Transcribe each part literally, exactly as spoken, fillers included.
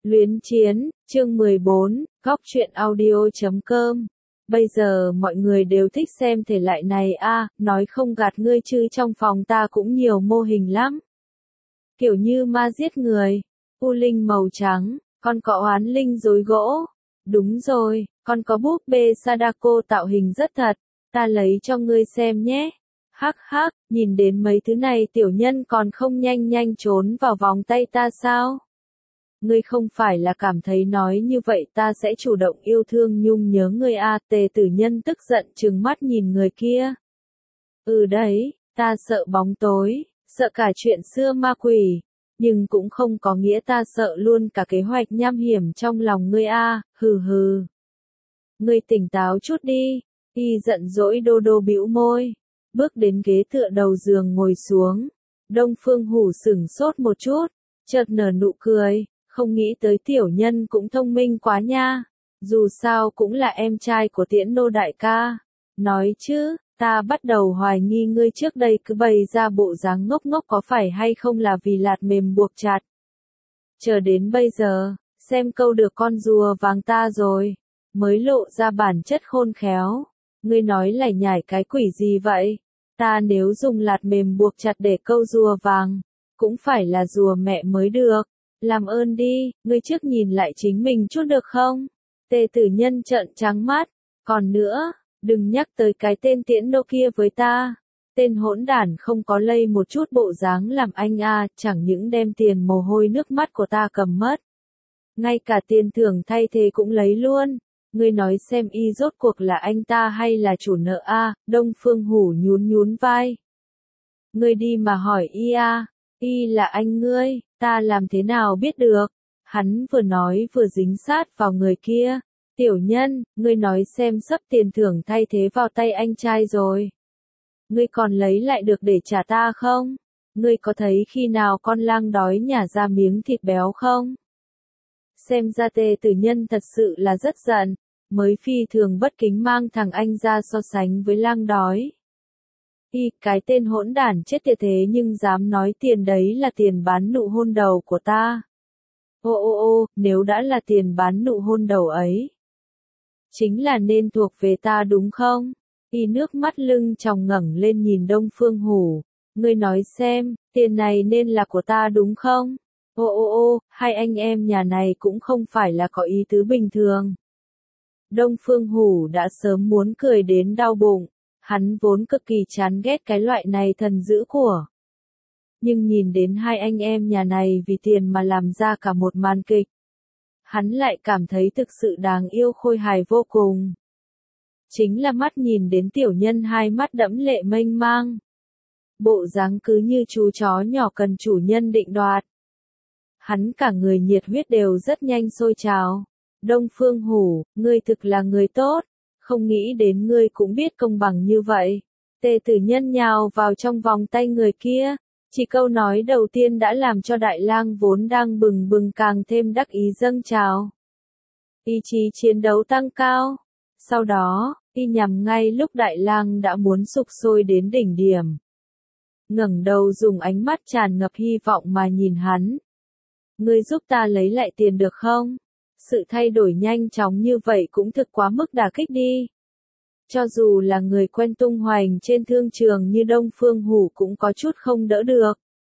Luyến chiến, chương mười bốn, góc truyện audio chấm com. Bây giờ mọi người đều thích xem thể loại này a, nói không gạt ngươi chứ trong phòng ta cũng nhiều mô hình lắm. Kiểu như ma giết người, u linh màu trắng, còn có oán linh rối gỗ. Đúng rồi, còn có búp bê Sadako tạo hình rất thật, ta lấy cho ngươi xem nhé. Hắc hắc, nhìn đến mấy thứ này tiểu nhân còn không nhanh nhanh trốn vào vòng tay ta sao? Ngươi không phải là cảm thấy nói như vậy ta sẽ chủ động yêu thương nhung nhớ ngươi a? Tề tử nhân tức giận trừng mắt nhìn người kia. Ừ đấy, ta sợ bóng tối, sợ cả chuyện xưa ma quỷ, nhưng cũng không có nghĩa ta sợ luôn cả kế hoạch nham hiểm trong lòng ngươi a, hừ hừ. Ngươi tỉnh táo chút đi, y giận dỗi đô đô bĩu môi, bước đến ghế tựa đầu giường ngồi xuống. Đông Phương Hủ sửng sốt một chút, chợt nở nụ cười. Không nghĩ tới tiểu nhân cũng thông minh quá nha, dù sao cũng là em trai của Tiễn Nô đại ca. Nói chứ, ta bắt đầu hoài nghi ngươi trước đây cứ bày ra bộ dáng ngốc ngốc có phải hay không là vì lạt mềm buộc chặt. Chờ đến bây giờ, xem câu được con rùa vàng ta rồi, mới lộ ra bản chất khôn khéo. Ngươi nói lải nhải cái quỷ gì vậy? Ta nếu dùng lạt mềm buộc chặt để câu rùa vàng, cũng phải là rùa mẹ mới được. Làm ơn đi, ngươi trước nhìn lại chính mình chút được không? Tề tử nhân trợn trắng mắt. Còn nữa, đừng nhắc tới cái tên Tiễn Nô kia với ta. Tên hỗn đản không có lây một chút bộ dáng làm anh a, chẳng những đem tiền mồ hôi nước mắt của ta cầm mất. Ngay cả tiền thưởng thay thế cũng lấy luôn. Ngươi nói xem y rốt cuộc là anh ta hay là chủ nợ a? Đông Phương Hủ nhún nhún vai. Ngươi đi mà hỏi y a, y là anh ngươi. Ta làm thế nào biết được? Hắn vừa nói vừa dính sát vào người kia. Tiểu nhân, ngươi nói xem sắp tiền thưởng thay thế vào tay anh trai rồi. Ngươi còn lấy lại được để trả ta không? Ngươi có thấy khi nào con lang đói nhả ra miếng thịt béo không? Xem ra Tề tử nhân thật sự là rất giận, mới phi thường bất kính mang thằng anh ra so sánh với lang đói. Y, cái tên hỗn đản chết tiệt thế nhưng dám nói tiền đấy là tiền bán nụ hôn đầu của ta. Ô ô ô, nếu đã là tiền bán nụ hôn đầu ấy, chính là nên thuộc về ta đúng không? Y nước mắt lưng tròng ngẩng lên nhìn Đông Phương Hủ. Ngươi nói xem, tiền này nên là của ta đúng không? Ô ô ô, hai anh em nhà này cũng không phải là có ý tứ bình thường. Đông Phương Hủ đã sớm muốn cười đến đau bụng. Hắn vốn cực kỳ chán ghét cái loại này thần dữ của. Nhưng nhìn đến hai anh em nhà này vì tiền mà làm ra cả một màn kịch. Hắn lại cảm thấy thực sự đáng yêu khôi hài vô cùng. Chính là mắt nhìn đến tiểu nhân hai mắt đẫm lệ mênh mang. Bộ dáng cứ như chú chó nhỏ cần chủ nhân định đoạt. Hắn cả người nhiệt huyết đều rất nhanh sôi trào. Đông Phương Hủ, ngươi thực là người tốt. Không nghĩ đến ngươi cũng biết công bằng như vậy. Tề tử nhân nhào vào trong vòng tay người kia. Chỉ câu nói đầu tiên đã làm cho đại lang vốn đang bừng bừng càng thêm đắc ý dâng trào. Ý chí chiến đấu tăng cao. Sau đó, y nhằm ngay lúc đại lang đã muốn sục sôi đến đỉnh điểm. Ngẩng đầu dùng ánh mắt tràn ngập hy vọng mà nhìn hắn. Ngươi giúp ta lấy lại tiền được không? Sự thay đổi nhanh chóng như vậy cũng thực quá mức đả kích đi. Cho dù là người quen tung hoành trên thương trường như Đông Phương Hủ cũng có chút không đỡ được.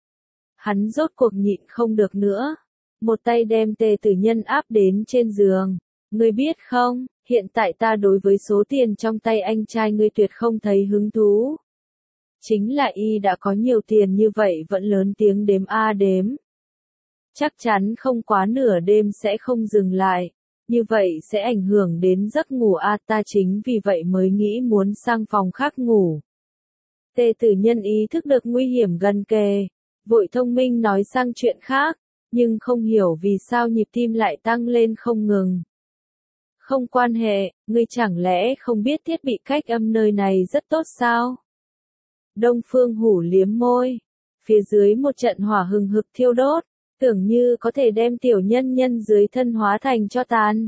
Hắn rốt cuộc nhịn không được nữa. Một tay đem Tề tử nhân áp đến trên giường. Ngươi biết không, hiện tại ta đối với số tiền trong tay anh trai ngươi tuyệt không thấy hứng thú. Chính là y đã có nhiều tiền như vậy vẫn lớn tiếng đếm a đếm. Chắc chắn không quá nửa đêm sẽ không dừng lại, như vậy sẽ ảnh hưởng đến giấc ngủ a, ta chính vì vậy mới nghĩ muốn sang phòng khác ngủ. Tề tử nhân ý thức được nguy hiểm gần kề, vội thông minh nói sang chuyện khác, nhưng không hiểu vì sao nhịp tim lại tăng lên không ngừng. Không quan hệ, ngươi chẳng lẽ không biết thiết bị cách âm nơi này rất tốt sao? Đông Phương Hủ liếm môi, phía dưới một trận hỏa hừng hực thiêu đốt. Tưởng như có thể đem tiểu nhân nhân dưới thân hóa thành cho tàn.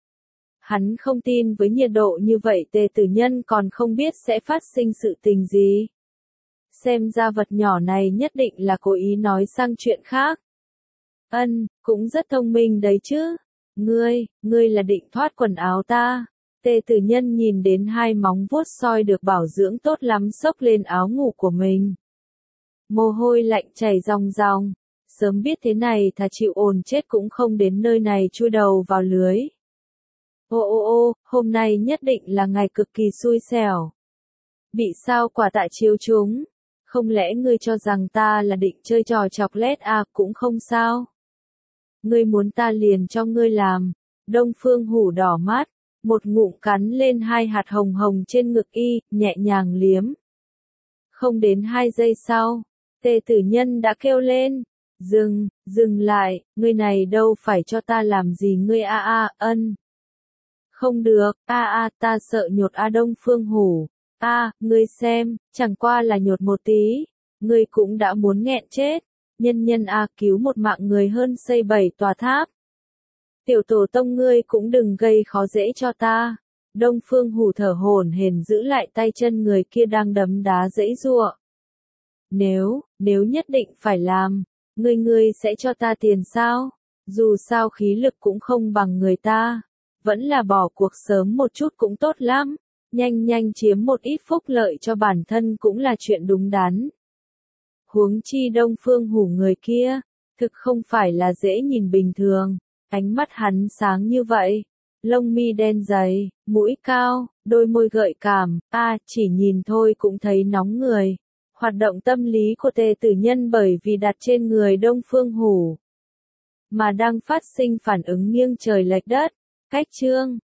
Hắn không tin với nhiệt độ như vậy Tề tử nhân còn không biết sẽ phát sinh sự tình gì. Xem ra vật nhỏ này nhất định là cố ý nói sang chuyện khác. Ân, cũng rất thông minh đấy chứ. Ngươi, ngươi là định thoát quần áo ta. Tề Tử Nhân nhìn đến hai móng vuốt soi được bảo dưỡng tốt lắm xốc lên áo ngủ của mình. Mồ hôi lạnh chảy ròng ròng. Sớm biết thế này thà chịu ồn chết cũng không đến nơi này chui đầu vào lưới. Ô ô ô, hôm nay nhất định là ngày cực kỳ xui xẻo. Bị sao quả tạ chiếu chúng. Không lẽ ngươi cho rằng ta là định chơi trò chọc lét à, cũng không sao. Ngươi muốn ta liền cho ngươi làm. Đông Phương Hủ đỏ mắt, một ngụm cắn lên hai hạt hồng hồng trên ngực y, nhẹ nhàng liếm. Không đến hai giây sau, Tề Tử Nhân đã kêu lên. Dừng, dừng lại, ngươi này đâu phải cho ta làm gì ngươi a a, ân. Không được, a a, ta sợ nhột a Đông Phương Hủ. A, ngươi xem, chẳng qua là nhột một tí, ngươi cũng đã muốn nghẹn chết. Nhân nhân a, cứu một mạng người hơn xây bảy tòa tháp. Tiểu tổ tông ngươi cũng đừng gây khó dễ cho ta. Đông Phương Hủ thở hổn hển giữ lại tay chân người kia đang đấm đá giãy giụa. Nếu, nếu nhất định phải làm, ngươi ngươi sẽ cho ta tiền sao? Dù sao khí lực cũng không bằng người ta, vẫn là bỏ cuộc sớm một chút cũng tốt lắm. Nhanh nhanh chiếm một ít phúc lợi cho bản thân cũng là chuyện đúng đắn. Huống chi Đông Phương Hủ người kia, thực không phải là dễ nhìn bình thường, ánh mắt hắn sáng như vậy, lông mi đen dày, mũi cao, đôi môi gợi cảm, a à, chỉ nhìn thôi cũng thấy nóng người. Hoạt động tâm lý của Tề Tử Nhân bởi vì đặt trên người Đông Phương Hủ mà đang phát sinh phản ứng nghiêng trời lệch đất. Cách chương